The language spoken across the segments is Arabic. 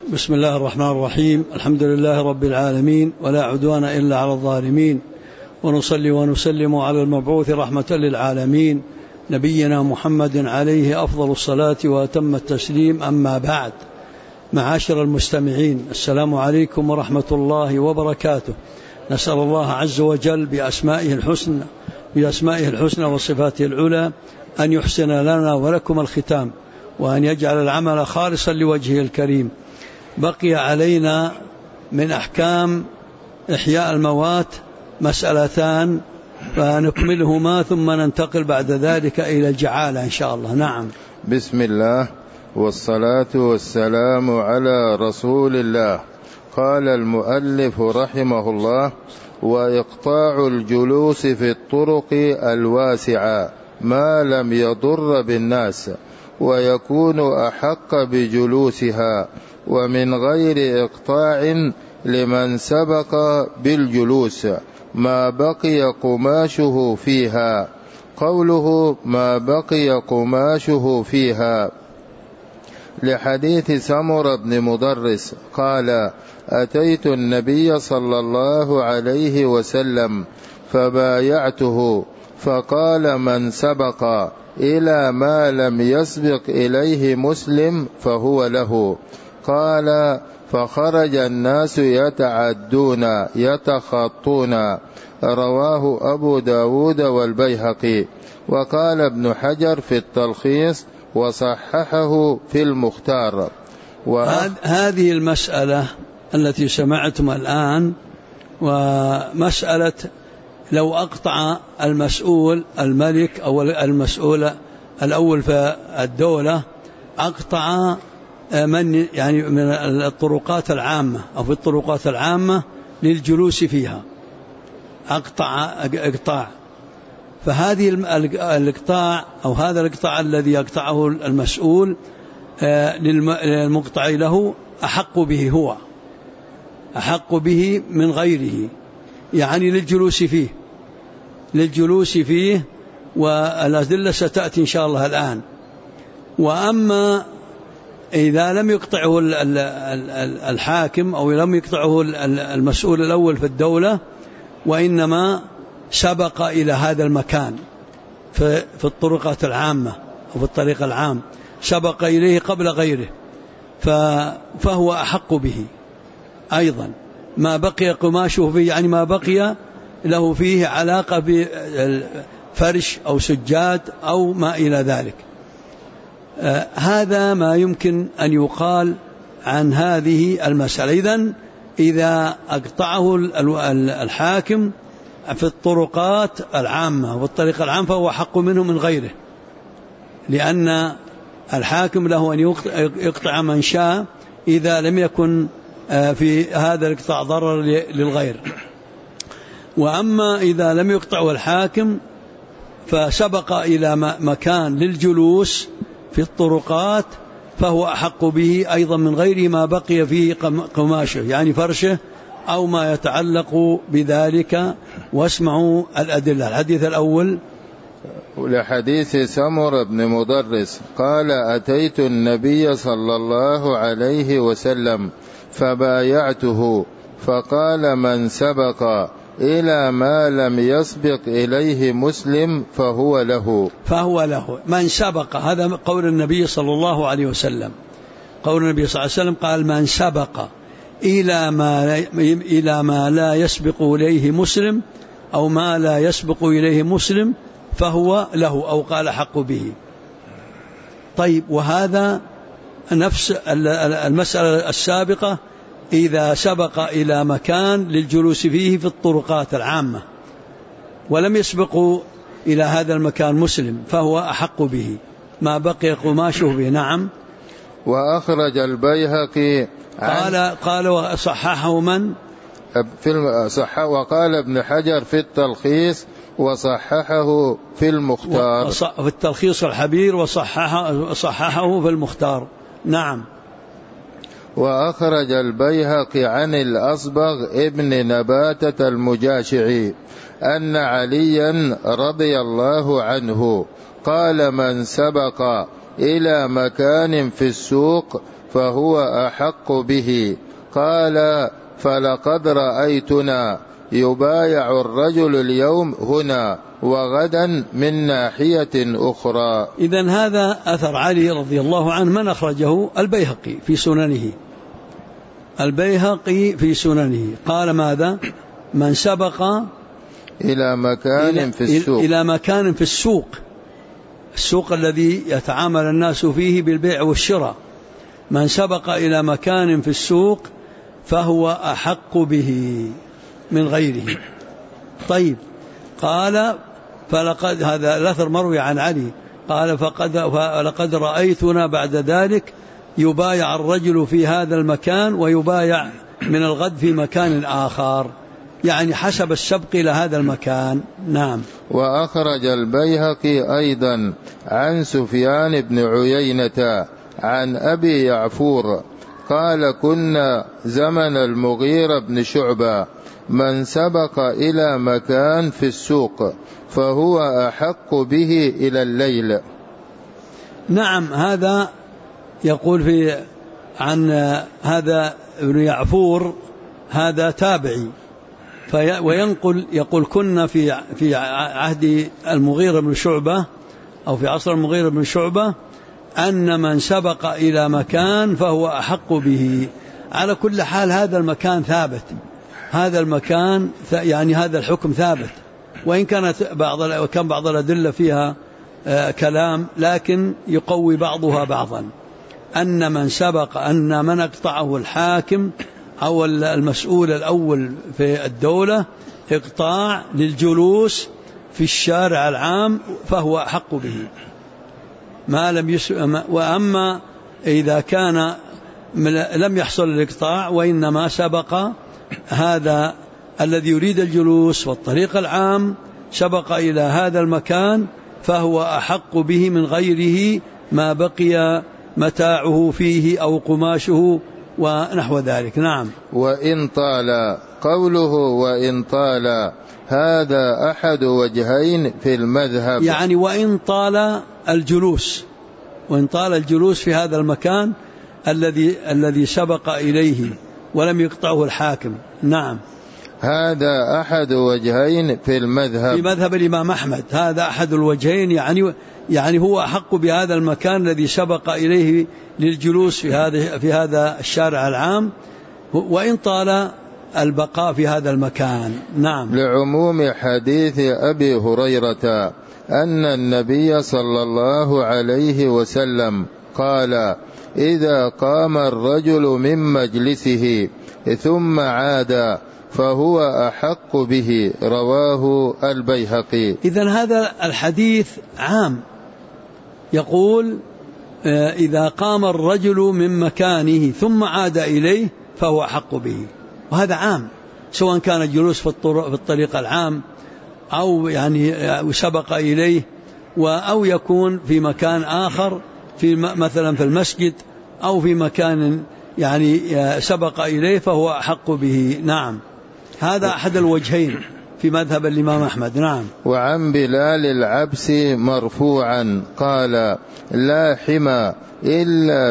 بسم الله الرحمن الرحيم. الحمد لله رب العالمين، ولا عدوان إلا على الظالمين، ونصلي ونسلم على المبعوث رحمة للعالمين نبينا محمد عليه أفضل الصلاة وأتم التسليم. أما بعد، معاشر المستمعين، السلام عليكم ورحمة الله وبركاته. نسأل الله عز وجل بأسمائه الحسنى وصفاته العلى أن يحسن لنا ولكم الختام، وأن يجعل العمل خالصا لوجهه الكريم. بقي علينا من أحكام إحياء الموات مسألتان، فنكملهما ثم ننتقل بعد ذلك إلى الجعالة إن شاء الله. نعم. بسم الله والصلاة والسلام على رسول الله. قال المؤلف رحمه الله: وإقطاع الجلوس في الطرق الواسعة ما لم يضر بالناس، ويكون أحق بجلوسها، ومن غير إقطاع لمن سبق بالجلوس ما بقي قماشه فيها. قوله ما بقي قماشه فيها لحديث سمر بن مدرس قال: أتيت النبي صلى الله عليه وسلم فبايعته، فقال: من سبق إلى ما لم يسبق إليه مسلم فهو له. قال: فخرج الناس يتعدون يتخطون. رواه أبو داود والبيهقي. وقال ابن حجر في التلخيص وصححه في المختار. هذه المسألة التي سمعتم الآن، ومسألة لو أقطع المسؤول الملك أو المسؤول الأول في الدولة، أقطع من الطرقات العامة أو في الطرقات العامة للجلوس فيها، إقطاع. فهذه الإقطاع أو هذا الإقطاع الذي يقطعه المسؤول للمقطع له أحق به، هو أحق به من غيره، يعني للجلوس فيه والأدلة ستأتي إن شاء الله الآن. وأما إذا لم يقطعه الحاكم أو لم يقطعه المسؤول الأول في الدولة، وإنما سبق إلى هذا المكان في الطرقات العامة أو في الطريق العام، سبق إليه قبل غيره، فهو أحق به أيضا. ما بقي قماشه فيه، يعني ما بقي له فيه علاقة بفرش أو سجاد أو ما إلى ذلك. هذا ما يمكن أن يقال عن هذه المسألة. إذن إذا أقطعه الحاكم في الطرقات العامة والطريق العام فهو حق منه من غيره، لأن الحاكم له أن يقطع من شاء إذا لم يكن في هذا الإقطاع ضرر للغير. وأما إذا لم يقطعه الحاكم فسبق إلى مكان للجلوس في الطرقات فهو أحق به أيضا من غيره ما بقي فيه قماشه، يعني فرشه أو ما يتعلق بذلك. واسمعوا الأدلة. الحديث الأول لحديث سمر بن مدرس قال: أتيت النبي صلى الله عليه وسلم فبايعته، فقال: من سبق إلى ما لم يسبق إليه مسلم فهو له. من سبق، هذا قول النبي صلى الله عليه وسلم. قول النبي صلى الله عليه وسلم قال: من سبق إلى ما لا يسبق إليه مسلم أو ما لا يسبق إليه مسلم فهو له، أو قال حق به. طيب، وهذا نفس المسألة السابقة، إذا سبق إلى مكان للجلوس فيه في الطرقات العامة ولم يسبق إلى هذا المكان مسلم فهو أحق به ما بقي قماشه به. نعم. وأخرج البيهقي قال وصححه من؟ وقال ابن حجر في التلخيص وصححه في المختار. في التلخيص الحبير وصححه في المختار. نعم. وأخرج البيهقي عن الأصبغ ابن نباتة المجاشعي أن عليا رضي الله عنه قال: من سبق إلى مكان في السوق فهو أحق به. قال فلقد رأيتنا يبايع الرجل اليوم هنا وغدا من ناحية أخرى. إذن هذا أثر علي رضي الله عنه من أخرجه؟ البيهقي في سننه. البيهقي في سننه قال ماذا؟ من سبق إلى مكان في السوق، إلى مكان في السوق، السوق الذي يتعامل الناس فيه بالبيع والشراء، من سبق إلى مكان في السوق فهو أحق به من غيره. طيب، قال فلقد، هذا الأثر مروي عن علي، قال فلقد رأيتنا بعد ذلك يبايع الرجل في هذا المكان ويبايع من الغد في مكان آخر، يعني حسب السبق إلى هذا المكان. نعم. وأخرج البيهقي أيضا عن سفيان بن عيينة عن أبي يعفور قال كنا زمن المغيرة بن شعبة من سبق إلى مكان في السوق فهو أحق به إلى الليل. نعم، هذا يقول عن هذا ابن يعفور، هذا تابعي، يقول كنا في عهد المغيرة بن شعبة أو في عصر المغيرة بن شعبة أن من سبق إلى مكان فهو أحق به. على كل حال هذا المكان ثابت، هذا المكان يعني هذا الحكم ثابت، وإن كان بعض الأدلة فيها كلام، لكن يقوي بعضها بعضا. أن من سبق، أن من اقطعه الحاكم أو المسؤول الأول في الدولة إقطاع للجلوس في الشارع العام فهو أحق به ما لم وأما إذا كان لم يحصل الإقطاع وإنما سبق هذا الذي يريد الجلوس والطريق العام سبق إلى هذا المكان فهو أحق به من غيره ما بقي متاعه فيه أو قماشه ونحو ذلك. نعم. وإن طال، قوله وإن طال هذا أحد وجهين في المذهب، يعني وإن طال الجلوس، وإن طال الجلوس في هذا المكان الذي سبق إليه ولم يقطعه الحاكم. نعم. هذا أحد وجهين في المذهب، في مذهب الإمام أحمد هذا أحد الوجهين، يعني هو أحق بهذا المكان الذي سبق إليه للجلوس في هذا الشارع العام، وإن طال البقاء في هذا المكان. نعم. لعموم حديث أبي هريرة أن النبي صلى الله عليه وسلم قال إذا قام الرجل من مجلسه ثم عاد فهو أحق به، رواه البيهقي. إذن هذا الحديث عام، يقول إذا قام الرجل من مكانه ثم عاد إليه فهو أحق به، وهذا عام سواء كان الجلوس في الطريق العام أو يعني سبق إليه أو يكون في مكان آخر مثلا في المسجد أو في مكان يعني سبق إليه فهو أحق به. نعم. هذا أحد الوجهين في مذهب الإمام أحمد. نعم. وعن بلال العبسي مرفوعا قال لا حمى إلا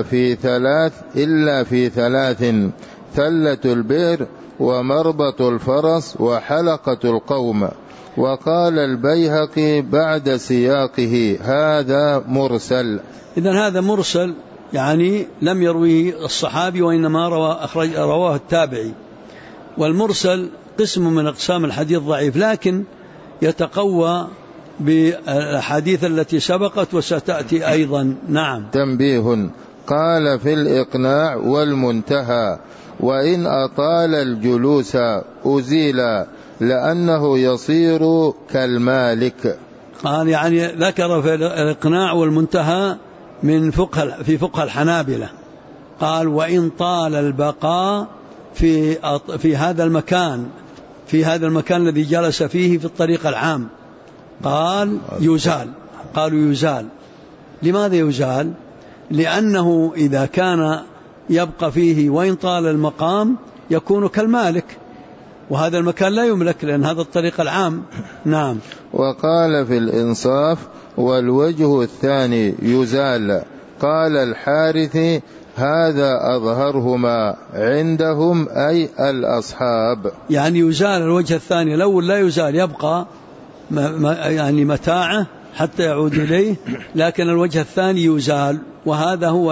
في ثلاث ثلة البئر ومربط الفرس وحلقة القوم. وقال البيهقي بعد سياقه هذا مرسل. إذن هذا مرسل، يعني لم يرويه الصحابي وإنما رواه التابعي، والمرسل قسم من أقسام الحديث ضعيف لكن يتقوى بالحديث التي سبقت وستأتي أيضا. نعم. تنبيه، قال في الإقناع والمنتهى وإن أطال الجلوس أزيل لأنه يصير كالمالك. قال يعني ذكر في الإقناع والمنتهى في فقه الحنابلة، قال وإن طال البقاء في هذا المكان الذي جلس فيه في الطريق العام قالوا يزال. لماذا يزال؟ لأنه إذا كان يبقى فيه وإن طال المقام يكون كالمالك، وهذا المكان لا يملك لأن هذا الطريق العام. نعم. وقال في الإنصاف والوجه الثاني يزال قال الحارثي: هذا أظهرهما عندهم، أي الأصحاب. يعني يزال الوجه الثاني، الأول لا يزال، يبقى يعني متاعه حتى يعود إليه، لكن الوجه الثاني يزال، وهذا هو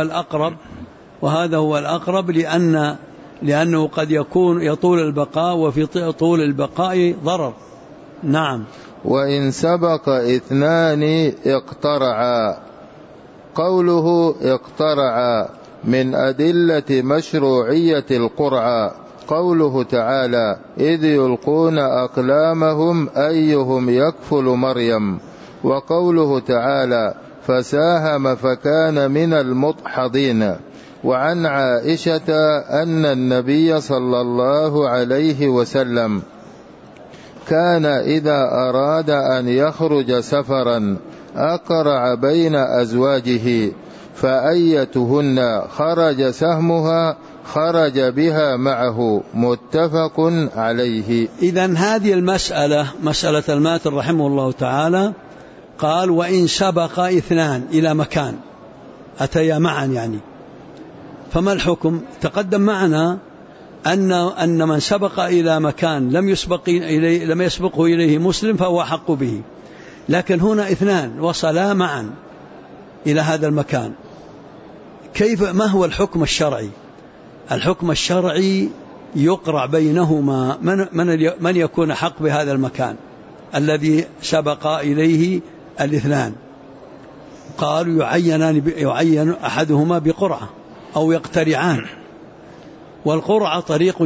الأقرب لأنه قد يكون يطول البقاء، وفي طول البقاء ضرر. نعم. وإن سبق اثنان اقترعا. قوله اقترعا من أدلة مشروعية القرعة قوله تعالى: إذ يلقون أقلامهم أيهم يكفل مريم، وقوله تعالى: فساهم فكان من المدحضين. وعن عائشة أن النبي صلى الله عليه وسلم كان إذا أراد أن يخرج سفرا أقرع بين أزواجه، فأيتهن خرج سهمها خرج بها معه، متفق عليه. إذن هذه مسألة الماتر رحمه الله تعالى قال: وإن سبق اثنان إلى مكان أتيا معا، يعني فما الحكم؟ تقدم معنا أن من سبق إلى مكان لم يسبقه إليه مسلم فهو حق به، لكن هنا اثنان وصلا معا إلى هذا المكان، ما هو الحكم الشرعي؟ الحكم الشرعي يقرع بينهما من يكون حق بهذا المكان الذي سبق إليه الاثنان. قالوا يعين أحدهما بقرعة أو يقترعان، والقرعة طريق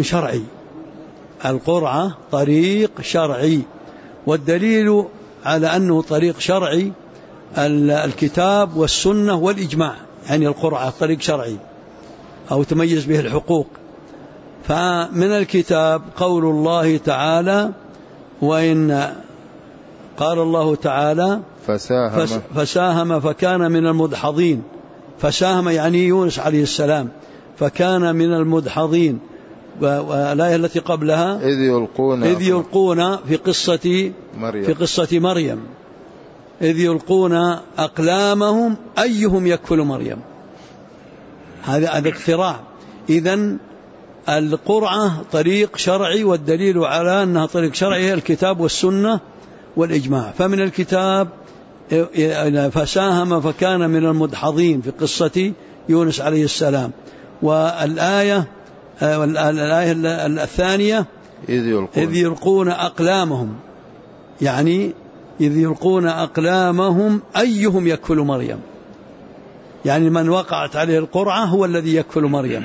شرعي، والدليل على أنه طريق شرعي الكتاب والسنة والإجماع، يعني القرعة طريق شرعي أو تميز به الحقوق. فمن الكتاب قول الله تعالى: وإن قال الله تعالى: فساهم فكان من المدحضين. فساهم يعني يونس عليه السلام، فكان من المدحضين. والآية التي قبلها: إذ يلقون في قصة مريم إذ يلقون أقلامهم أيهم يكفل مريم. هذا اقتراع. إذن القرعة طريق شرعي، والدليل على أنها طريق شرعي الكتاب والسنة والإجماع. فمن الكتاب: فساهم فكان من المدحضين في قصة يونس عليه السلام. والآية الثانية: إذ يلقون أقلامهم، يعني إذ يلقون أقلامهم أيهم يكفل مريم، يعني من وقعت عليه القرعة هو الذي يكفل مريم.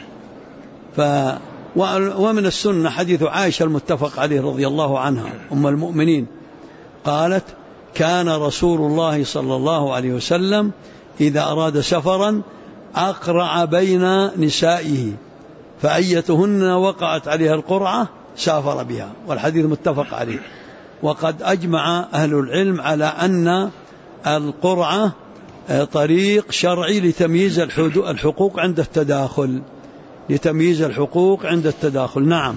ومن السنة حديث عائشة المتفق عليه رضي الله عنها أم المؤمنين، قالت: كان رسول الله صلى الله عليه وسلم إذا أراد سفرا أقرع بين نسائه، فأيتهن وقعت عليها القرعة سافر بها، والحديث متفق عليه. وقد أجمع أهل العلم على أن القرعة طريق شرعي لتمييز الحقوق عند التداخل. نعم.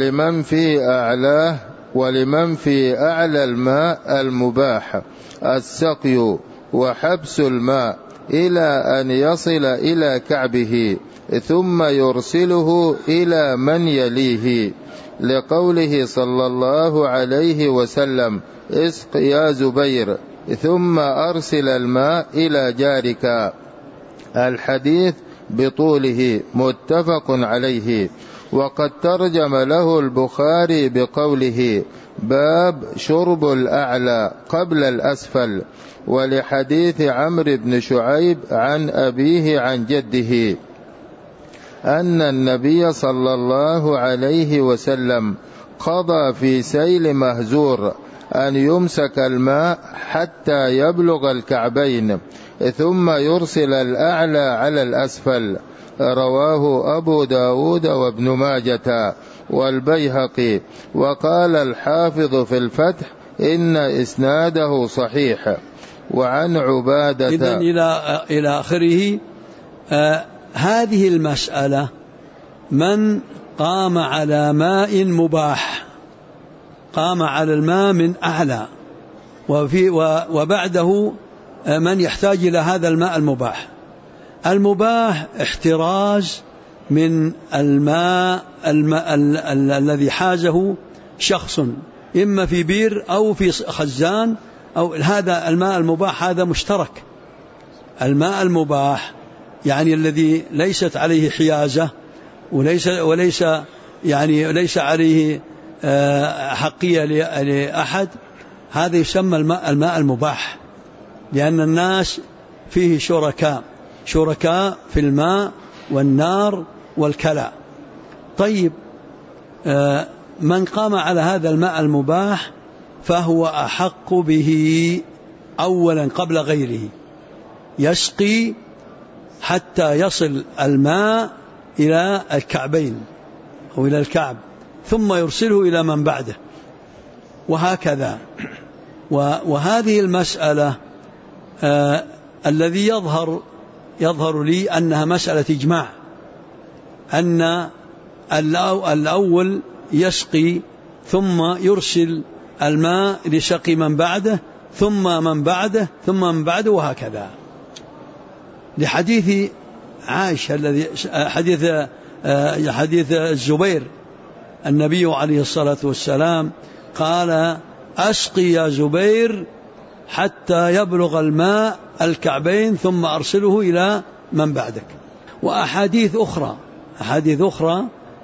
ولمن في أعلى الماء المباح السقي وحبس الماء إلى أن يصل إلى كعبه ثم يرسله إلى من يليه، لقوله صلى الله عليه وسلم: اسق يا زبير ثم أرسل الماء إلى جارك. الحديث بطوله متفق عليه. وقد ترجم له البخاري بقوله: باب شرب الأعلى قبل الأسفل، ولحديث عمرو بن شعيب عن أبيه عن جده أن النبي صلى الله عليه وسلم قضى في سيل مهزور أن يمسك الماء حتى يبلغ الكعبين ثم يرسل الأعلى على الأسفل. رواه أبو داود وابن ماجة والبيهقي. وقال الحافظ في الفتح: إن إسناده صحيح. وعن عبادة. إذن إلى آخره. هذه المسألة: من قام على ماء مباح، قام على الماء من أعلى، وبعده من يحتاج إلى هذا الماء المباح، المباح احتراز من الماء الذي حازه شخص إما في بير أو في خزان، أو هذا الماء المباح هذا مشترك. الماء المباح يعني الذي ليست عليه حيازة وليس يعني ليس عليه حقية لأحد، هذا يسمى الماء المباح، لأن الناس فيه شركاء في الماء والنار والكلى. طيب، من قام على هذا الماء المباح فهو أحق به أولا قبل غيره، يسقي حتى يصل الماء إلى الكعبين أو إلى الكعب، ثم يرسله إلى من بعده، وهكذا. وهذه المسألة الذي يظهر لي أنها مسألة إجماع، أن الأول يسقي ثم يرسل الماء لسقي من بعده ثم من بعده ثم من بعده، وهكذا. لحديث عائشة الذي حديث الزبير، النبي عليه الصلاة والسلام قال: أسقي يا زبير حتى يبلغ الماء الكعبين ثم أرسله إلى من بعدك. وأحاديث أخرى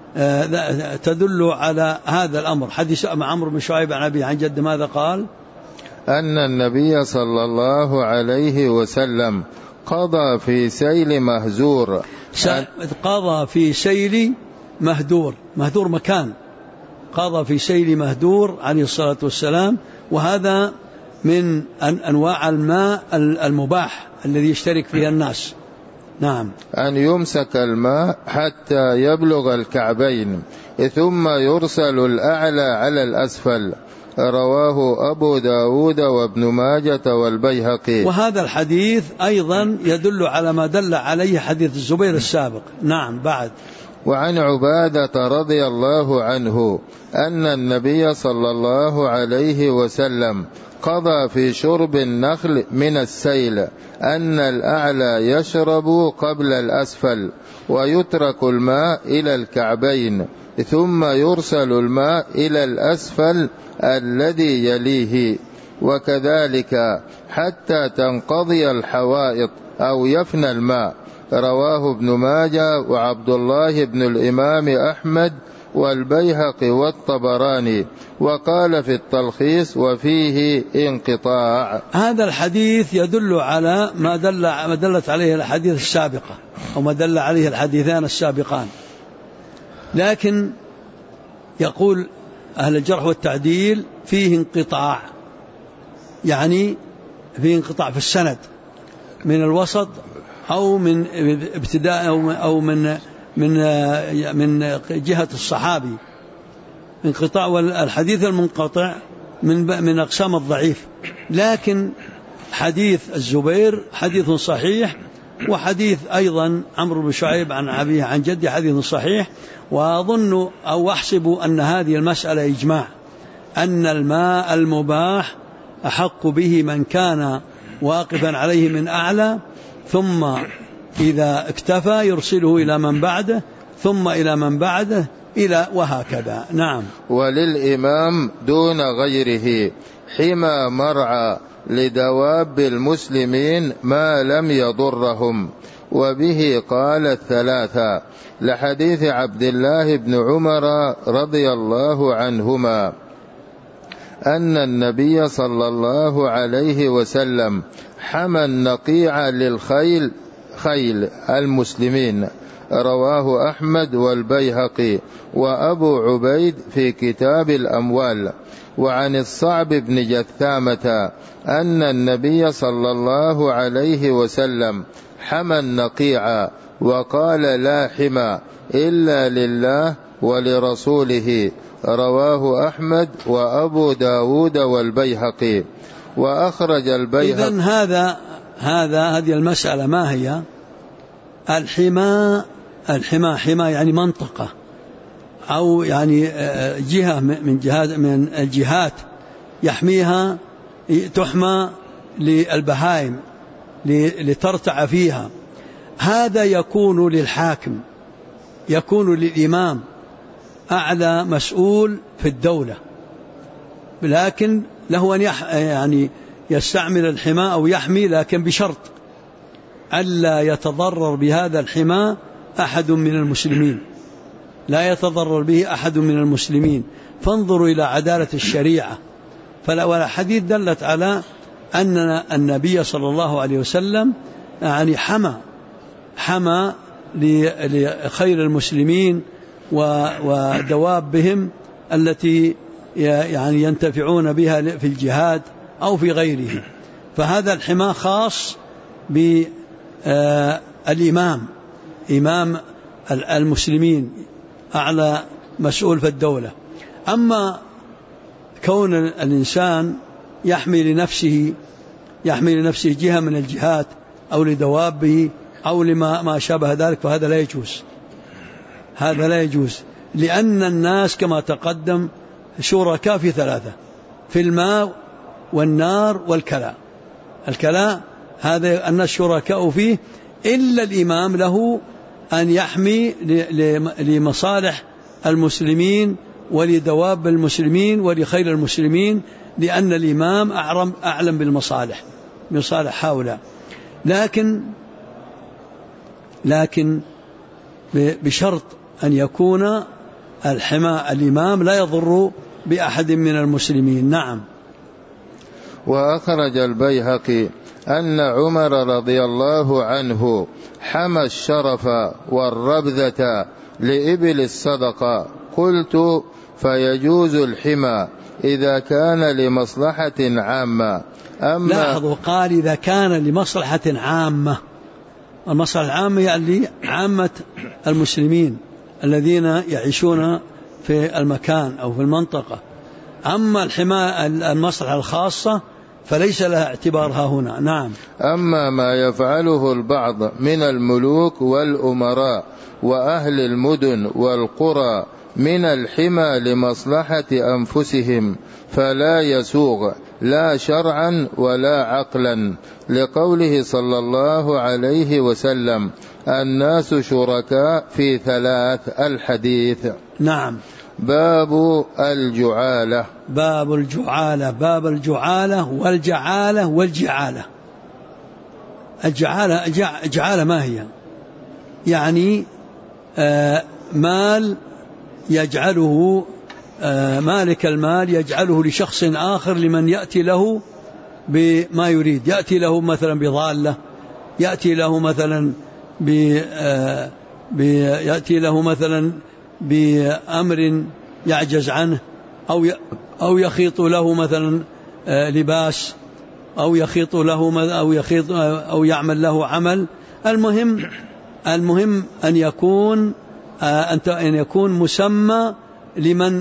تدل على هذا الأمر. حديث عمرو بن شعيب عن أبي عن جد ماذا قال؟ أن النبي صلى الله عليه وسلم قضى في سيل مهزور. قضى في سيل مهدور مكان، قضى في سيل مهدور عليه الصلاة والسلام، وهذا من أنواع الماء المباح الذي يشترك فيها الناس. نعم. أن يمسك الماء حتى يبلغ الكعبين ثم يرسل الأعلى على الأسفل. رواه أبو داود وابن ماجة والبيهقي. وهذا الحديث أيضا يدل على ما دل عليه حديث الزبير السابق. نعم. بعد. وعن عبادة رضي الله عنه أن النبي صلى الله عليه وسلم قضى في شرب النخل من السيل أن الأعلى يشرب قبل الأسفل، ويترك الماء إلى الكعبين، ثم يرسل الماء إلى الأسفل الذي يليه، وكذلك حتى تنقضي الحوائط أو يفنى الماء. رواه ابن ماجه وعبد الله بن الإمام أحمد والبيهقي والطبراني، وقال في التلخيص: وفيه انقطاع. هذا الحديث يدل على ما دلت عليه الحديث السابقة، أو ما دل عليه الحديثان السابقان، لكن يقول أهل الجرح والتعديل فيه انقطاع، يعني فيه انقطاع في السند من الوسط أو من ابتداء أو من جهة الصحابي انقطاع. والحديث المنقطع من أقسام الضعيف، لكن حديث الزبير حديث صحيح، وحديث أيضا عمرو بن شعيب عن أبيه عن جده حديث صحيح. وأظن أو أحسب أن هذه المسألة إجماع، أن الماء المباح أحق به من كان واقفا عليه من أعلى، ثم إذا اكتفى يرسله إلى من بعده، ثم إلى من بعده، إلى وهكذا. نعم. وللإمام دون غيره حمى مرعى لدواب المسلمين ما لم يضرهم، وبه قال الثلاثة، لحديث عبد الله بن عمر رضي الله عنهما أن النبي صلى الله عليه وسلم حمى النقيع للخيل خيل المسلمين. رواه أحمد والبيهقي وأبو عبيد في كتاب الأموال. وعن الصعب بن جثامة أن النبي صلى الله عليه وسلم حمى النقيع وقال: لا حمى إلا لله ولرسوله. رواه أحمد وأبو داود والبيهقي. وأخرج البيهقي. إذن هذه المسألة ما هي؟ الحمى يعني منطقة، أو يعني جهة من الجهات يحميها، تحمى للبهائم لترتع فيها. هذا يكون للحاكم، يكون للإمام أعلى مسؤول في الدولة، لكن له أن يعني يستعمل الحماة أو يحمي، لكن بشرط ألا يتضرر بهذا الحماة أحد من المسلمين، لا يتضرر به أحد من المسلمين. فانظروا إلى عدالة الشريعة. والحديث دلت على أن النبي صلى الله عليه وسلم يعني حمى لخير المسلمين ودوابهم التي يعني ينتفعون بها في الجهاد أو في غيره. فهذا الحماة خاص بالإمام، إمام المسلمين، أعلى مسؤول في الدولة. أما كون الإنسان يحمي لنفسه جهة من الجهات أو لدوابه أو لما شابه ذلك، فهذا لا يجوز، هذا لا يجوز، لأن الناس كما تقدم شركاء في ثلاثة: في الماء والنار والكلاء. الكلاء هذا الناس شركاء فيه، إلا الإمام له أن يحمي لمصالح المسلمين ولدواب المسلمين ولخير المسلمين، لأن الإمام أعلم بالمصالح، مصالح هؤلاء. لكن بشرط أن يكون الإمام لا يضر بأحد من المسلمين. نعم. وأخرج البيهقي أن عمر رضي الله عنه حمى الشرف والربذة لإبل الصدقة. قلت: فيجوز الحمى إذا كان لمصلحة عامة. لاحظوا، قال إذا كان لمصلحة عامة. المصلحة العامة يعني عامة المسلمين الذين يعيشون في المكان أو في المنطقة. أما الحماية المصلحة الخاصة فليس لها اعتبارها هنا. نعم. أما ما يفعله البعض من الملوك والأمراء وأهل المدن والقرى من الحمى لمصلحة أنفسهم فلا يسوغ لا شرعا ولا عقلا، لقوله صلى الله عليه وسلم: الناس شركاء في ثلاث. الحديث. نعم. باب الجعالة. باب الجعالة والجعالة والجعالة. الجعالة ما هي؟ يعني مال يجعله مالك المال يجعله لشخص آخر لمن يأتي له بما يريد، يأتي له مثلا بضالة، يأتي له مثلا بأمر يعجز عنه، أو يخيط له مثلا لباس، أو يخيط له أو يعمل له عمل. المهم أن يكون مسمى لمن،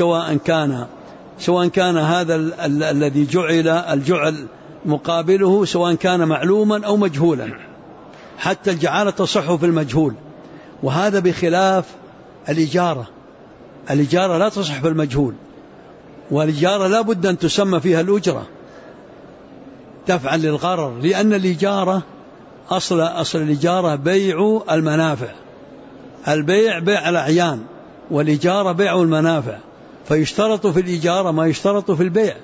سواء كان هذا الذي الجعل مقابله سواء كان معلوما أو مجهولا، حتى الجعالة تصح في المجهول، وهذا بخلاف الإجارة. الإجارة لا تصح في المجهول، والإجارة لا بد أن تسمى فيها الأجرة دفعا للغرر، لأن الإجارة أصل الإجارة بيع المنافع. البيع بيع الأعيان، والإجارة بيع المنافع، فيشترط في الإجارة ما يشترط في البيع.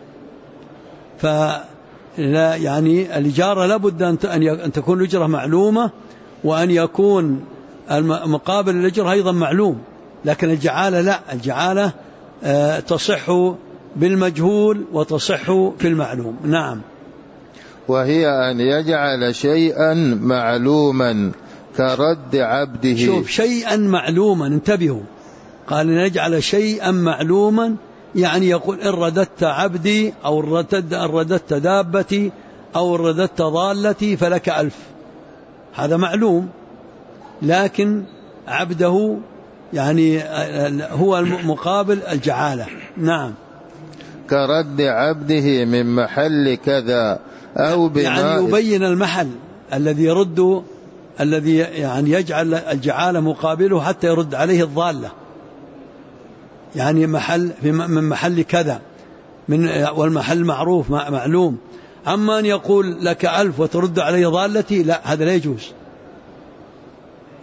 فلا يعني الإجارة لا بد أن تكون الأجرة معلومة، وأن يكون مقابل الأجرة أيضا معلوم. لكن الجعالة لا، الجعالة تصح بالمجهول وتصح في المعلوم. نعم. وهي أن يجعل شيئا معلوما كرد عبده. شوف، شيئا معلوما، انتبهوا، قال نجعل شيئا معلوما، يعني يقول إن رددت عبدي أو رددت دابتي أو رددت ضالتي فلك 1000. هذا معلوم، لكن عبده يعني هو المقابل الجعالة. نعم. كرد عبده من محل كذا أو يعني يبين المحل الذي يرد، الذي يعني يجعل الجعالة مقابله حتى يرد عليه الضالة، يعني من محل كذا، والمحل معروف معلوم. أما أن يقول لك 1000 وترد عليه ضالتي، لا، هذا لا يجوز،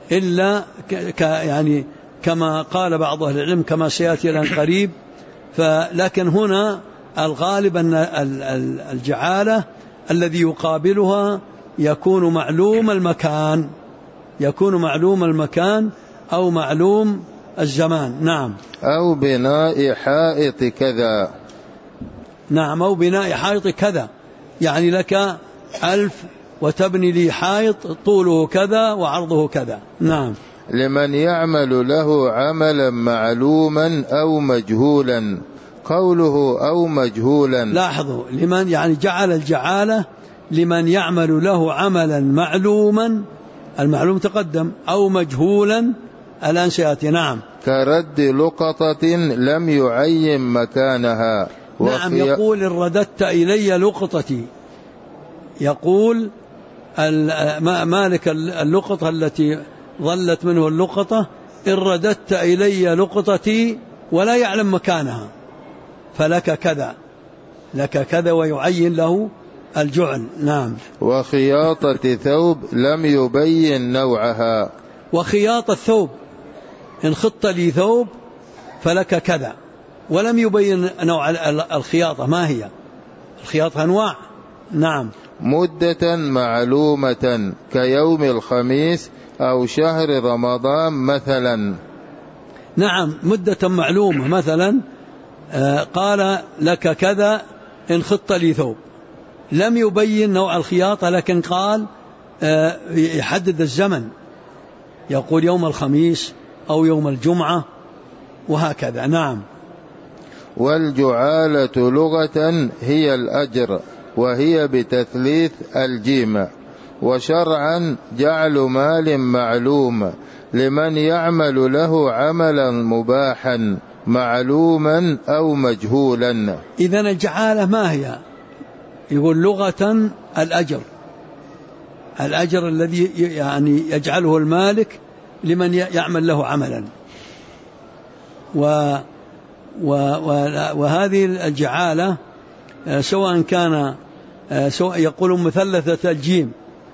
إلا يعني كما قال بعض أهل العلم كما سيأتي الآن قريب. لكن هنا الغالب أن الجعالة الذي يقابلها يكون معلوم المكان، يكون معلوم المكان أو معلوم الزمان. نعم. أو بناء حائط كذا. نعم، أو بناء حائط كذا، يعني لك 1000 وتبني لي حائط طوله كذا وعرضه كذا. نعم. لمن يعمل له عملا معلوما أو مجهولا. قوله أو مجهولا، لاحظوا، لمن يعني جعل الجعالة لمن يعمل له عملا معلوما، المعلوم تقدم، أو مجهولا الآن سيأتي. نعم. كرد لقطة لم يعين مكانها. نعم، يقول إن رددت إلي لقطتي، يقول مالك اللقطة التي ظلت منه اللقطة، إن رددت إلي لقطتي ولا يعلم مكانها فلك كذا، لك كذا، ويعين له الجعل. نعم. وخياطة ثوب لم يبين نوعها. وخياطة الثوب، إن خط لي ثوب فلك كذا، ولم يبين نوع الخياطة ما هي، الخياطة أنواع. نعم. مدة معلومة كيوم الخميس أو شهر رمضان مثلا. نعم، مدة معلومة، مثلا قال لك كذا إن خط لي ثوب، لم يبين نوع الخياطة، لكن قال يحدد الزمن، يقول يوم الخميس أو يوم الجمعة وهكذا. نعم. والجعالة لغة هي الأجر، وهي بتثليث الجيم. وشرعا جعل مال معلوم لمن يعمل له عملا مباحا معلوما أو مجهولا. إذن الجعالة ما هي؟ يقول لغة الأجر، الأجر الذي يعني يجعله المالك لمن يعمل له عملا. وهذه الجعالة سواء كان يقولون مثلثة الجيم،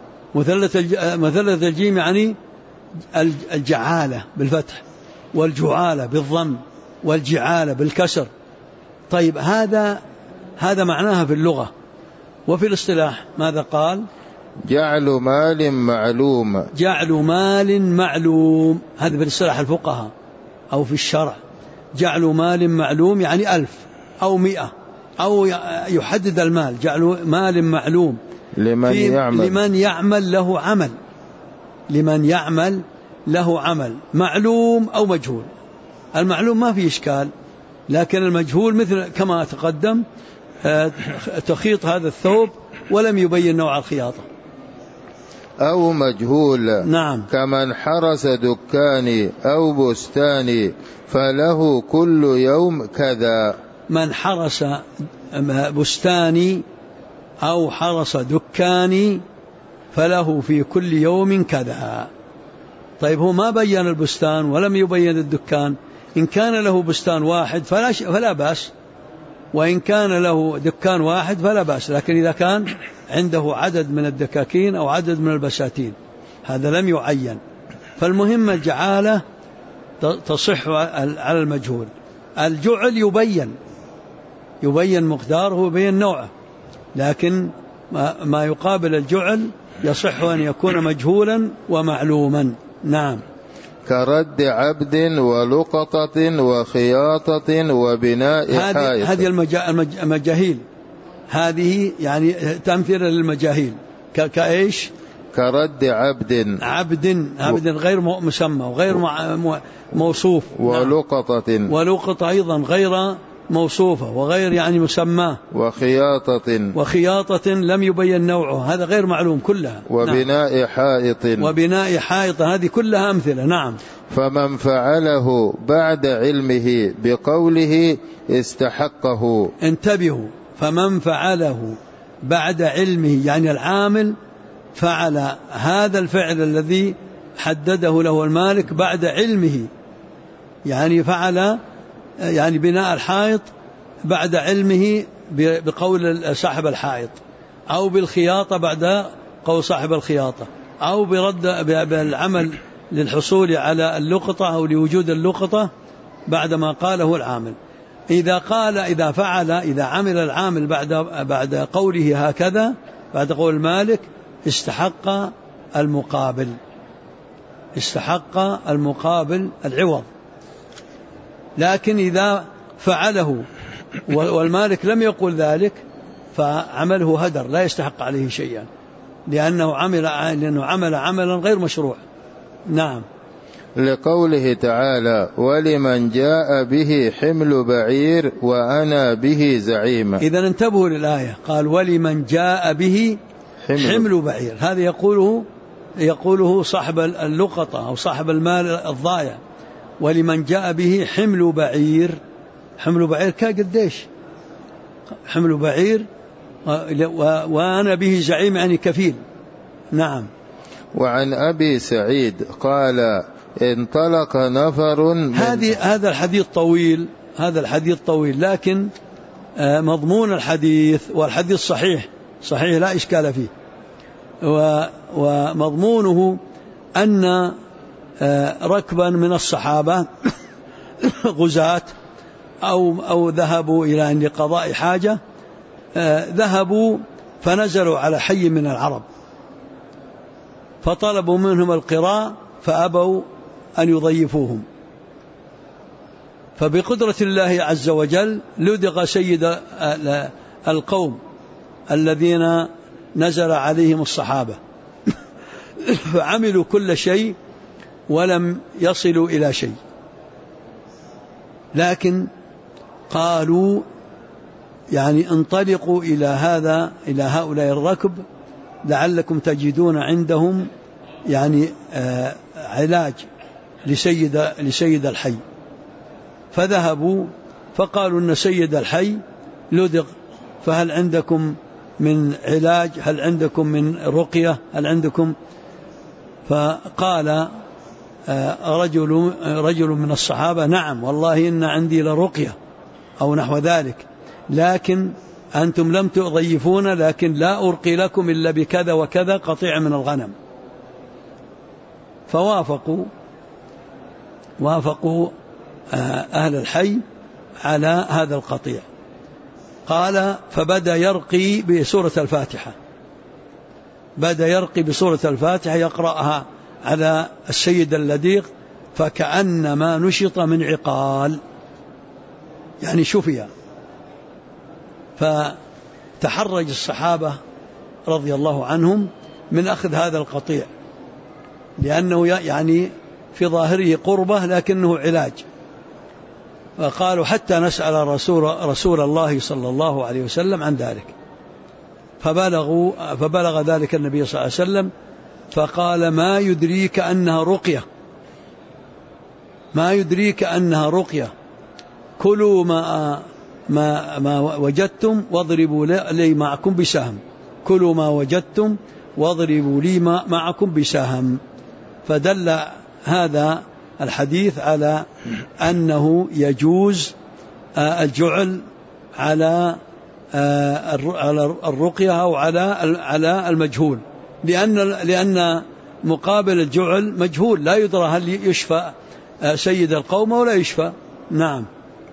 مثلثة الجيم يعني الجعالة بالفتح، والجعالة بالضم، والجعالة بالكسر. طيب هذا معناها في اللغة. وفي الاصطلاح ماذا قال؟ جعل مال معلوم. جعل مال معلوم، هذا في الاصطلاح الفقهاء أو في الشرع. جعل مال معلوم يعني 1000 أو 100، أو يحدد المال، جعل مال معلوم لمن يعمل له عمل، لمن يعمل له عمل معلوم أو مجهول. المعلوم ما في إشكال، لكن المجهول مثل كما تقدم تخيط هذا الثوب ولم يبين نوع الخياطة. أو مجهول. نعم. كمن حرس دكاني أو بستاني فله كل يوم كذا. من حرس بستاني أو حرس دكاني فله في كل يوم كذا. طيب هو ما بين البستان ولم يبين الدكان. إن كان له بستان واحد فلا بأس، وإن كان له دكان واحد فلا بأس، لكن إذا كان عنده عدد من الدكاكين أو عدد من البساتين هذا لم يعين. فالمهم الجعالة تصح على المجهول. الجعل يبين مقداره ويبين نوعه، لكن ما يقابل الجعل يصح أن يكون مجهولا ومعلوما. نعم. كرد عبد ولقطة وخياطة وبناء حائط. هذه المجاهيل، هذه يعني تمثيل للمجاهيل. كإيش؟ كرد عبد غير مسمى وغير موصوف. ولقطة أيضا غير موصوفة وغير يعني مسماه. وخياطة لم يبين نوعه، هذا غير معلوم كلها. وبناء حائط هذه كلها أمثلة. نعم. فمن فعله بعد علمه بقوله استحقه. انتبهوا، فمن فعله بعد علمه يعني العامل فعل هذا الفعل الذي حدده له المالك بعد علمه، يعني فعل يعني بناء الحائط بعد علمه بقول صاحب الحائط، أو بالخياطة بعد قول صاحب الخياطة، أو بالعمل للحصول على اللقطة أو لوجود اللقطة بعدما قاله العامل. إذا عمل العامل بعد قوله هكذا، بعد قول المالك، استحق المقابل العوض. لكن إذا فعله والمالك لم يقل ذلك فعمله هدر، لا يستحق عليه شيئا، لأنه عمل عملا غير مشروع. نعم. لقوله تعالى: ولمن جاء به حمل بعير وأنا به زعيم. إذا انتبهوا للآية، قال ولمن جاء به حمل بعير، هذا يقوله صاحب اللقطة أو صاحب المال الضائع. ولمن جاء به حمل بعير كقديش؟ حمل بعير وأنا به زعيم، يعني كفيل. نعم. وعن أبي سعيد قال: انطلق نفر من هذا الحديث طويل، لكن مضمون الحديث والحديث صحيح لا إشكال فيه. ومضمونه أن ركبا من الصحابة غزاة أو ذهبوا إلى أن لقضاء حاجة، ذهبوا فنزلوا على حي من العرب فطلبوا منهم القراء فأبوا أن يضيفوهم، فبقدرة الله عز وجل لدغ سيد القوم الذين نزل عليهم الصحابة فعملوا كل شيء ولم يصلوا إلى شيء، لكن قالوا يعني انطلقوا إلى هؤلاء الركب لعلكم تجدون عندهم يعني علاج لسيد الحي. فذهبوا فقالوا إن سيد الحي لدغ، فهل عندكم من علاج؟ هل عندكم من رقية؟ هل عندكم؟ فقال رجل من الصحابة: نعم والله إن عندي لرقية أو نحو ذلك، لكن أنتم لم تضيفون، لكن لا أرقي لكم إلا بكذا وكذا قطيع من الغنم. فوافقوا أهل الحي على هذا القطيع. قال: فبدأ يرقي بسورة الفاتحة، يقرأها على السيد اللديق فكأنما نشط من عقال، يعني شفيا. فتحرج الصحابة رضي الله عنهم من أخذ هذا القطيع، لأنه يعني في ظاهره قربة لكنه علاج. فقالوا: حتى نسأل رسول الله صلى الله عليه وسلم عن ذلك. فبلغ ذلك النبي صلى الله عليه وسلم فقال: ما يدريك أنها رقية، كلوا ما وجدتم واضربوا لي معكم بسهم، كلوا ما وجدتم واضربوا لي معكم بسهم. فدل هذا الحديث على أنه يجوز الجعل على الرقية أو على المجهول، لأن مقابل الجعل مجهول، لا يدرى هل يشفى سيد القوم ولا يشفى. نعم.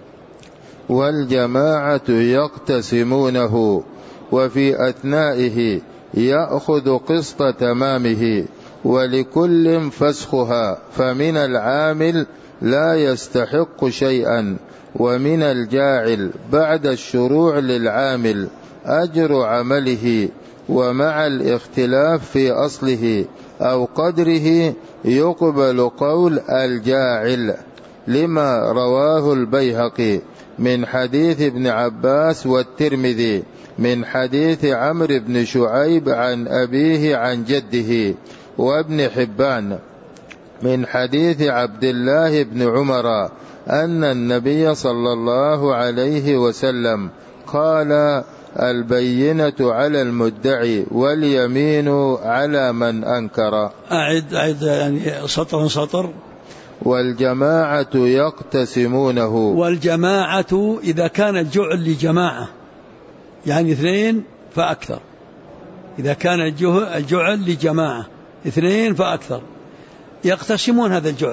والجماعة يقتسمونه، وفي أثنائه يأخذ قسط تمامه، ولكل فسخها، فمن العامل لا يستحق شيئا، ومن الجاعل بعد الشروع للعامل أجر عمله، ومع الاختلاف في أصله أو قدره يقبل قول الجاعل، لما رواه البيهقي من حديث ابن عباس والترمذي من حديث عمرو بن شعيب عن أبيه عن جده، وابن حبان من حديث عبد الله بن عمر أن النبي صلى الله عليه وسلم قال: البينة على المدعي واليمين على من أنكر. أعد يعني سطر. والجماعة يقتسمونه، والجماعة إذا كان الجعل لجماعة يعني 2 فأكثر، إذا كان الجعل لجماعة 2 فأكثر، يقتسمون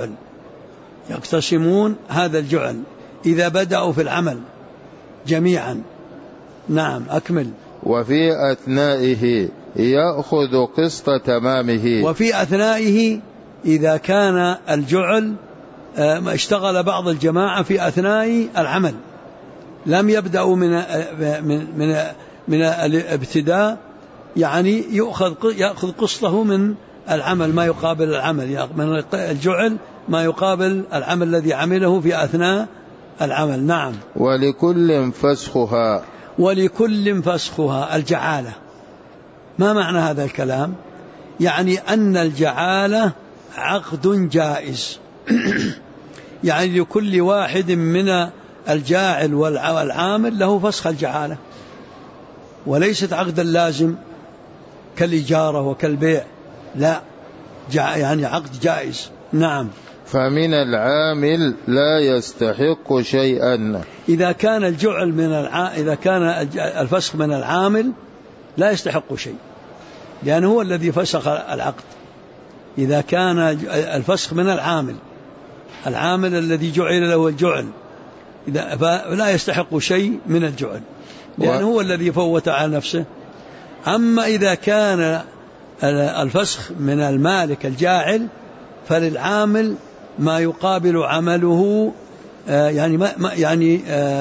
هذا الجعل إذا بدأوا في العمل جميعا. نعم أكمل. وفي أثنائه يأخذ قسط تمامه. وفي أثنائه إذا كان الجعل اشتغل بعض الجماعة في أثناء العمل لم يبدأوا من الابتداء، يعني يأخذ قسطه من العمل ما يقابل العمل، من الجعل ما يقابل العمل الذي عمله في أثناء العمل. نعم. ولكل فسخها الجعالة. ما معنى هذا الكلام؟ يعني أن الجعالة عقد جائز يعني لكل واحد من الجاعل والعامل له فسخ الجعالة، وليست عقدا لازم كالإجارة وكالبيع، لا، يعني عقد جائز. نعم. فمن العامل لا يستحق شيئا. إذا كان إذا كان الفسخ من العامل لا يستحق شيء، لأنه هو الذي فسخ العقد. إذا كان الفسخ من العامل الذي جعل له الجعل فلا يستحق شيء من الجعل، لأنه هو الذي فوت على نفسه. أما إذا كان الفسخ من المالك الجاعل فللعامل ما يقابل عمله، يعني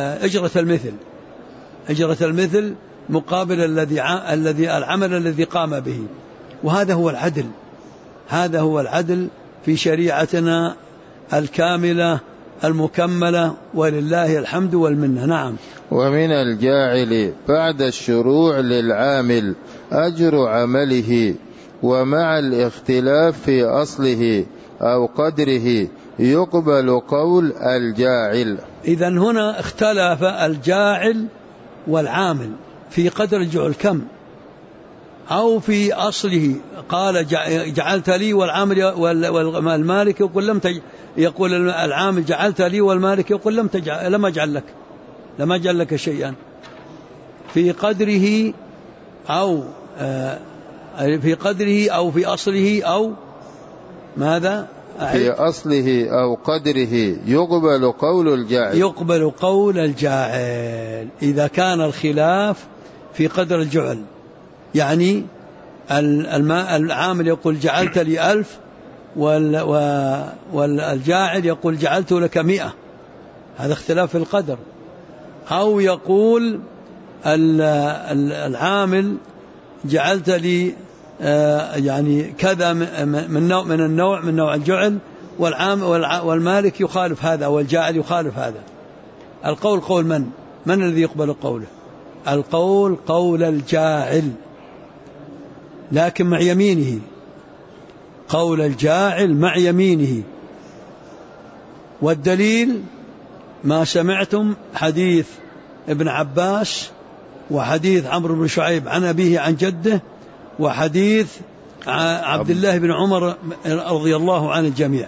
أجرة المثل مقابل العمل الذي قام به. وهذا هو العدل في شريعتنا الكاملة المكملة، ولله الحمد والمنة. نعم. ومن الجاعل بعد الشروع للعامل أجر عمله، ومع الاختلاف في أصله أو قدره يقبل قول الجاعل. إذن هنا اختلف الجاعل والعامل في قدر الجعل كم، أو في أصله. قال جعلت لي، والعامل والمالك يقول العامل جعلت لي، والمالك يقول لم أجعل لك شيئا. في قدره أو في أصله أو ماذا؟ في أصله أو قدره يقبل قول الجاعل. إذا كان الخلاف في قدر الجعل، يعني العامل يقول جعلت لي 1000 والجاعل يقول جعلت لك 100، هذا اختلاف في القدر. أو يقول العامل جعلت لي يعني كذا من نوع الجعل، والمالك يخالف هذا والجاعل يخالف هذا. القول قول من الذي يقبل قوله؟ القول قول الجاعل، لكن مع يمينه، قول الجاعل مع يمينه. والدليل ما سمعتم حديث ابن عباس، وحديث عمرو بن شعيب عن أبيه عن جده، وحديث عبد الله بن عمر رضي الله عن الجميع.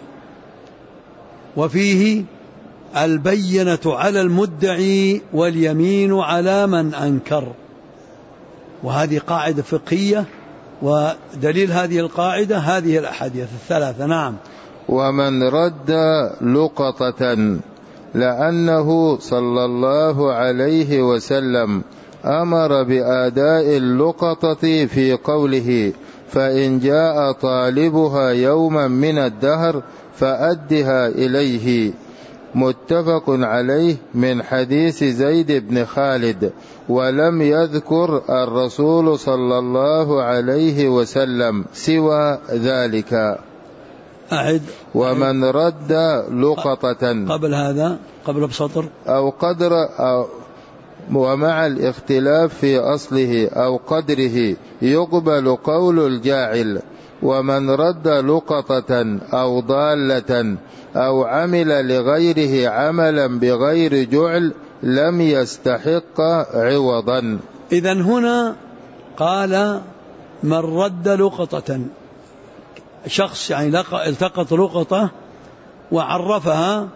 وفيه البينة على المدعي واليمين على من أنكر. وهذه قاعدة فقهية، ودليل هذه القاعدة هذه الأحاديث الثلاثة. نعم. ومن رد لقطة، لأنه صلى الله عليه وسلم أمر بأداء اللقطة في قوله فإن جاء طالبها يوما من الدهر فأدها إليه، متفق عليه من حديث زيد بن خالد. ولم يذكر الرسول صلى الله عليه وسلم سوى ذلك. ومن رد لقطة قبل هذا قبل بسطر أو قدر ومع الاختلاف في أصله أو قدره يقبل قول الجاعل. ومن رد لقطة أو ضالة أو عمل لغيره عملا بغير جعل لم يستحق عوضا. إذن هنا قال من رد لقطة، شخص يعني التقط لقطة وعرفها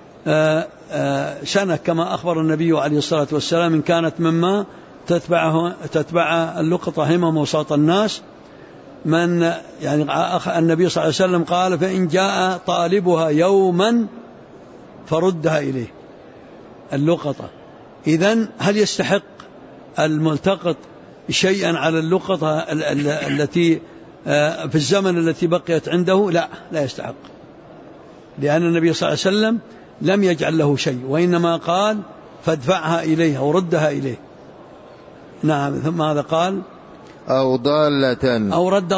سنة كما أخبر النبي عليه الصلاة والسلام إن كانت مما تتبع اللقطة همم وساط الناس، من يعني النبي صلى الله عليه وسلم قال فإن جاء طالبها يوما فردها إليه اللقطة. إذن هل يستحق الملتقط شيئا على اللقطة التي في الزمن التي بقيت عنده؟ لا يستحق، لأن النبي صلى الله عليه وسلم لم يجعل له شيء، وإنما قال فادفعها إليه أو ردها إليه. نعم. ثم هذا قال أو ضالة أو رد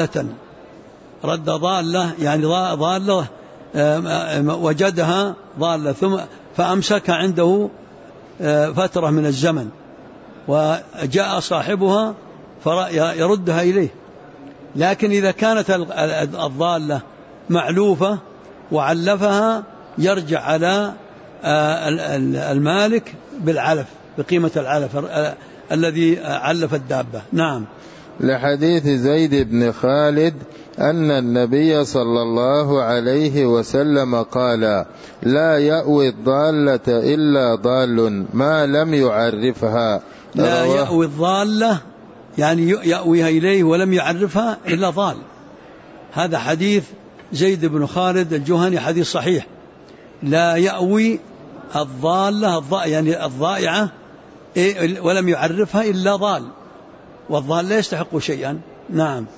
ضالة يعني ضالة وجدها ضالة ثم فأمسك عنده فترة من الزمن وجاء صاحبها فيردها إليه. لكن إذا كانت الضالة معلوفة وعلفها يرجع على المالك بالعلف، بقيمة العلف الذي علف الدابة. نعم. لحديث زيد بن خالد أن النبي صلى الله عليه وسلم قال لا يأوي الضالة إلا ضال ما لم يعرفها. لا يأوي الضالة يعني يأويها إليه ولم يعرفها إلا ضال. هذا حديث زيد بن خالد الجهني حديث صحيح. لا يأوي الضالة يعني الضائعة ولم يعرفها إلا ضال، والضال لا يستحق شيئا. نعم.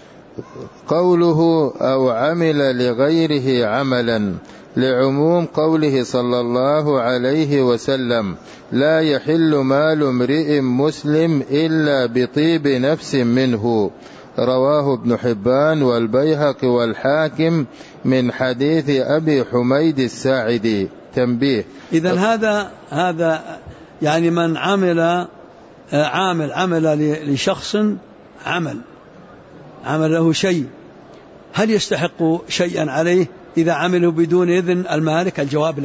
قوله أو عمل لغيره عملا لعموم قوله صلى الله عليه وسلم لا يحل مال امرئ مسلم إلا بطيب نفس منه، رواه ابن حبان والبيهقي والحاكم من حديث أبي حميد الساعدي. تنبيه. إذن هذا يعني من عمل لشخص عمل له شيء، هل يستحق شيئا عليه إذا عمله بدون إذن المالك؟ الجواب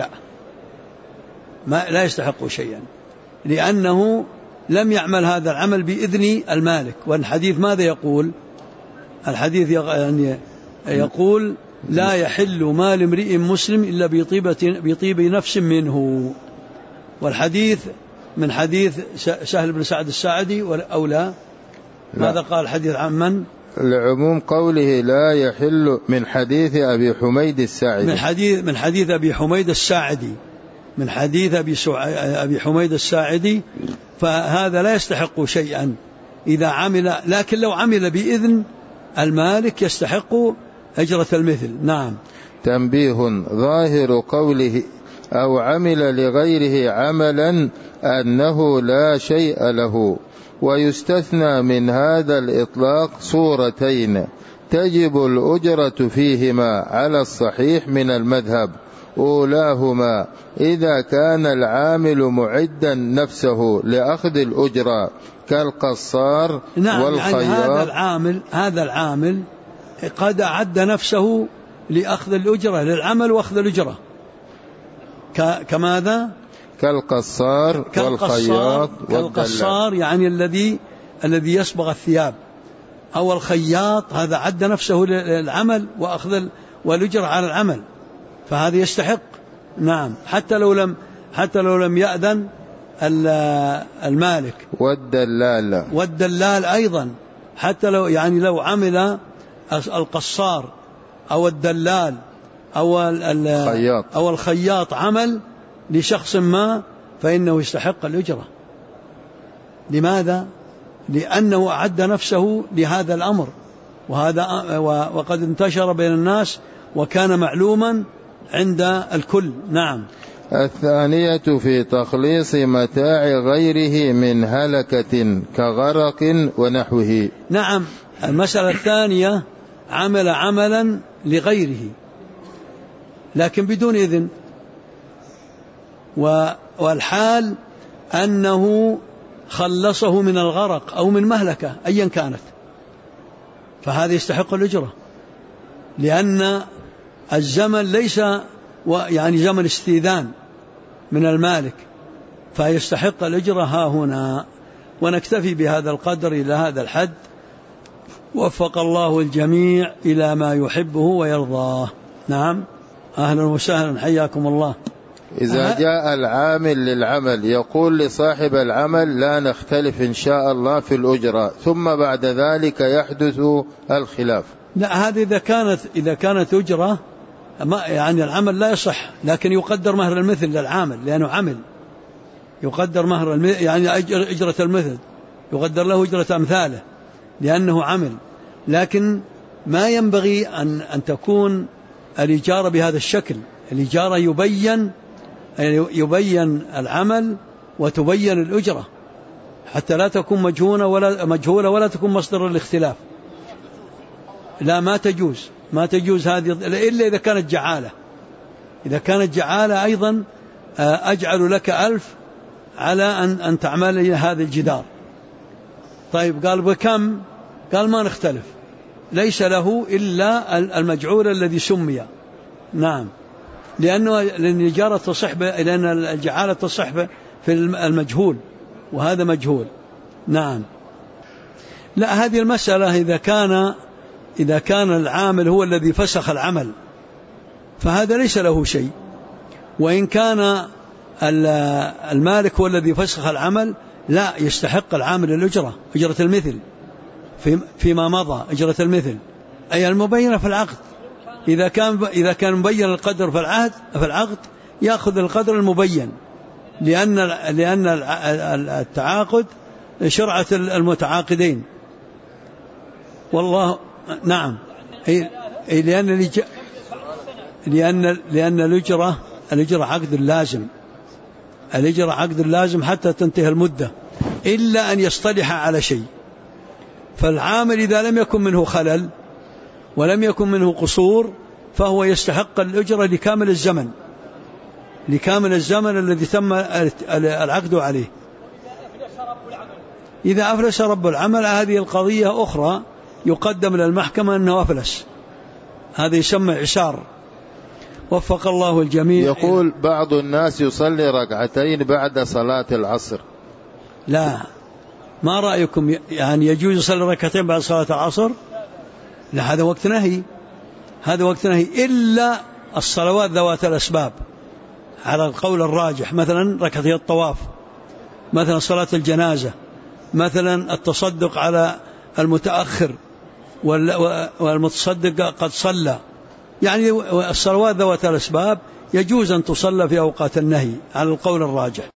لا يستحق شيئا، لأنه لم يعمل هذا العمل بإذن المالك. والحديث ماذا يقول؟ الحديث يقول لا يحل مال امرئ مسلم إلا بطيب نفس منه. والحديث من حديث سهل بن سعد الساعدي أو لا؟ ماذا قال الحديث عن من؟ لعموم قوله لا يحل من حديث أبي حميد الساعدي، من حديث أبي حميد الساعدي، من حديث أبي حميد الساعدي. فهذا لا يستحق شيئا إذا عمل، لكن لو عمل بإذن المالك يستحق أجرة المثل. نعم. تنبيه. ظاهر قوله أو عمل لغيره عملا أنه لا شيء له، ويستثنى من هذا الإطلاق صورتين تجب الأجرة فيهما على الصحيح من المذهب. أولاهما إذا كان العامل معدا نفسه لأخذ الأجرة كالقصار والخياط. يعني هذا العامل قد أعد نفسه لأخذ الأجرة، للعمل وأخذ الأجرة، كماذا؟ كالقصار والخياط. كالقصار يعني الذي يصبغ الثياب، أو الخياط هذا عد نفسه للعمل وأخذ والأجرة على العمل، فهذا يستحق. نعم. حتى لو لم يأذن المالك. والدلال أيضا، حتى لو عمل القصار أو الدلال أو الخياط عمل لشخص ما فإنه يستحق الأجرة. لماذا؟ لأنه أعد نفسه لهذا الأمر، وقد انتشر بين الناس وكان معلوما عند الكل. نعم. الثانية في تخليص متاع غيره من هلكة كغرق ونحوه. نعم. المسألة الثانية عمل عملا لغيره لكن بدون إذن، والحال أنه خلصه من الغرق أو من مهلكة أيا كانت، فهذا يستحق الأجرة، لأن الزمن ليس يعني زمن استئذان من المالك، فيستحق الأجرة ها هنا. ونكتفي بهذا القدر إلى هذا الحد، وفق الله الجميع إلى ما يحبه ويرضاه. نعم. أهلا وسهلا، حياكم الله. إذا جاء العامل للعمل يقول لصاحب العمل لا نختلف إن شاء الله في الأجرة، ثم بعد ذلك يحدث الخلاف. لا، هذه إذا كانت أجرة يعني العمل لا يصح، لكن يقدر مهر المثل للعامل لأنه عمل، يقدر مهر يعني أجرة المثل، يقدر له أجرة أمثاله لأنه عمل. لكن ما ينبغي أن تكون الإجارة بهذا الشكل. الإجارة يبين العمل وتبين الأجرة حتى لا تكون مجهولة ولا تكون مصدر الاختلاف. لا، ما تجوز هذه إلا إذا كانت جعالة. إذا كانت جعالة أيضا أجعل لك 1000 على أن تعمل لي هذا الجدار. طيب، قال بكم؟ قال ما نختلف، ليس له إلا المجعول الذي سمي. نعم، لأن الإجارة تصح لأن الجعالة تصح في المجهول، وهذا مجهول. نعم. لا، هذه المسألة إذا كان العامل هو الذي فسخ العمل فهذا ليس له شيء، وإن كان المالك هو الذي فسخ العمل لا، يستحق العامل الأجرة، أجرة المثل فيما مضى، أجرة المثل أي المبينة في العقد. إذا كان مبين القدر في العقد يأخذ القدر المبين، لأن التعاقد شرعة المتعاقدين. والله نعم، لأن الأجرة عقد لازم، الأجرة عقد لازم حتى تنتهي المدة، إلا أن يصطلح على شيء. فالعامل إذا لم يكن منه خلل ولم يكن منه قصور فهو يستحق الأجرة لكامل الزمن الذي تم العقد عليه. إذا أفلس رب العمل هذه القضية أخرى، يقدم للمحكمة أنه أفلس، هذا يسمى عسار. وفق الله الجميع. يقول بعض الناس يصلي ركعتين بعد صلاة العصر. لا، ما رأيكم؟ يعني يجوز يصلي ركعتين بعد صلاة العصر؟ لا، هذا وقت نهي، إلا الصلوات ذوات الأسباب على القول الراجح، مثلا ركعتي الطواف، مثلا صلاة الجنازة، مثلا التصدق على المتأخر والمتصدق قد صلى. يعني الصلوات ذوات الأسباب يجوز أن تصلى في أوقات النهي على القول الراجح.